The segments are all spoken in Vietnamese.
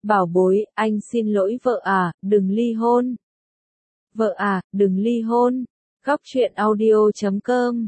Bảo bối, anh xin lỗi vợ à, đừng ly hôn. Vợ à, đừng ly hôn. Góc truyện audio.com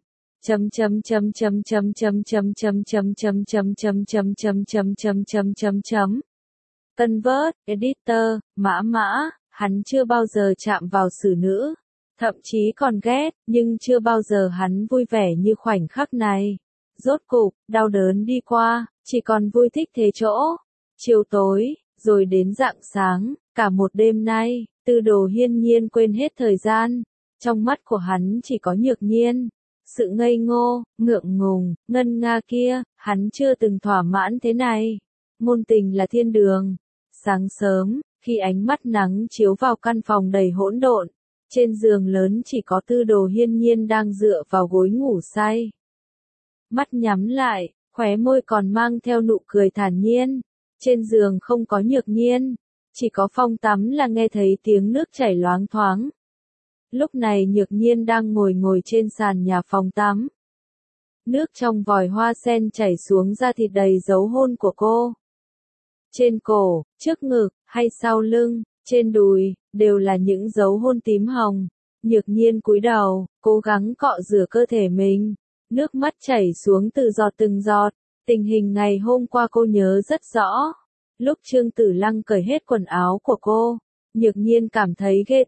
Tân vớt, editor, mã, hắn chưa bao giờ chạm vào xử nữ, thậm chí còn ghét, nhưng chưa bao giờ hắn vui vẻ như khoảnh khắc này. Rốt cục, đau đớn đi qua, chỉ còn vui thích thế chỗ. Chiều tối, rồi đến rạng sáng, cả một đêm nay, Tư Đồ Hiên Nhiên quên hết thời gian. Trong mắt của hắn chỉ có Nhược Nhiên. Sự ngây ngô, ngượng ngùng, ngân nga kia, hắn chưa từng thỏa mãn thế này. Ngôn tình là thiên đường. Sáng sớm, khi ánh mắt nắng chiếu vào căn phòng đầy hỗn độn, trên giường lớn chỉ có Tư Đồ Hiên Nhiên đang dựa vào gối ngủ say. Mắt nhắm lại, khóe môi còn mang theo nụ cười thản nhiên. Trên giường không có Nhược Nhiên, chỉ có phòng tắm là nghe thấy tiếng nước chảy loáng thoáng. Lúc này Nhược Nhiên đang ngồi trên sàn nhà phòng tắm. Nước trong vòi hoa sen chảy xuống da thịt đầy dấu hôn của cô. Trên cổ, trước ngực, hay sau lưng, trên đùi, đều là những dấu hôn tím hồng. Nhược Nhiên cúi đầu, cố gắng cọ rửa cơ thể mình. Nước mắt chảy xuống từng giọt. Tình hình ngày hôm qua cô nhớ rất rõ. Lúc Trương Tử Lăng cởi hết quần áo của cô, Nhược Nhiên cảm thấy ghê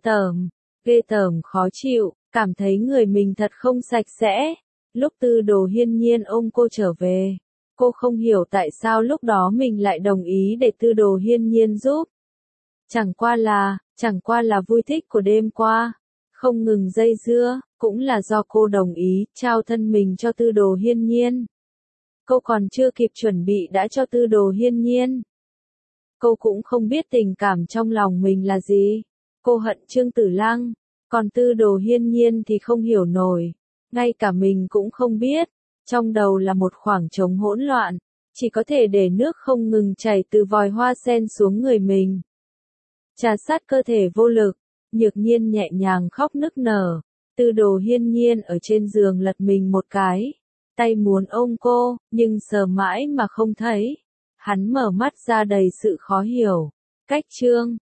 tởm khó chịu, cảm thấy người mình thật không sạch sẽ. Lúc Tư Đồ Hiên Nhiên ôm cô trở về, cô không hiểu tại sao lúc đó mình lại đồng ý để Tư Đồ Hiên Nhiên giúp. Chẳng qua là vui thích của đêm qua, không ngừng dây dưa, cũng là do cô đồng ý trao thân mình cho Tư Đồ Hiên Nhiên. Cô còn chưa kịp chuẩn bị đã cho Tư Đồ Hiên Nhiên. Cô cũng không biết tình cảm trong lòng mình là gì. Cô hận Trương Tử Lăng, còn Tư Đồ Hiên Nhiên thì không hiểu nổi. Ngay cả mình cũng không biết. Trong đầu là một khoảng trống hỗn loạn, chỉ có thể để nước không ngừng chảy từ vòi hoa sen xuống người mình. Trà sát cơ thể vô lực, Nhược Nhiên nhẹ nhàng khóc nức nở. Tư Đồ Hiên Nhiên ở trên giường lật mình một cái, tay muốn ôm cô, nhưng sờ mãi mà không thấy. Hắn mở mắt ra đầy sự khó hiểu. Cách chương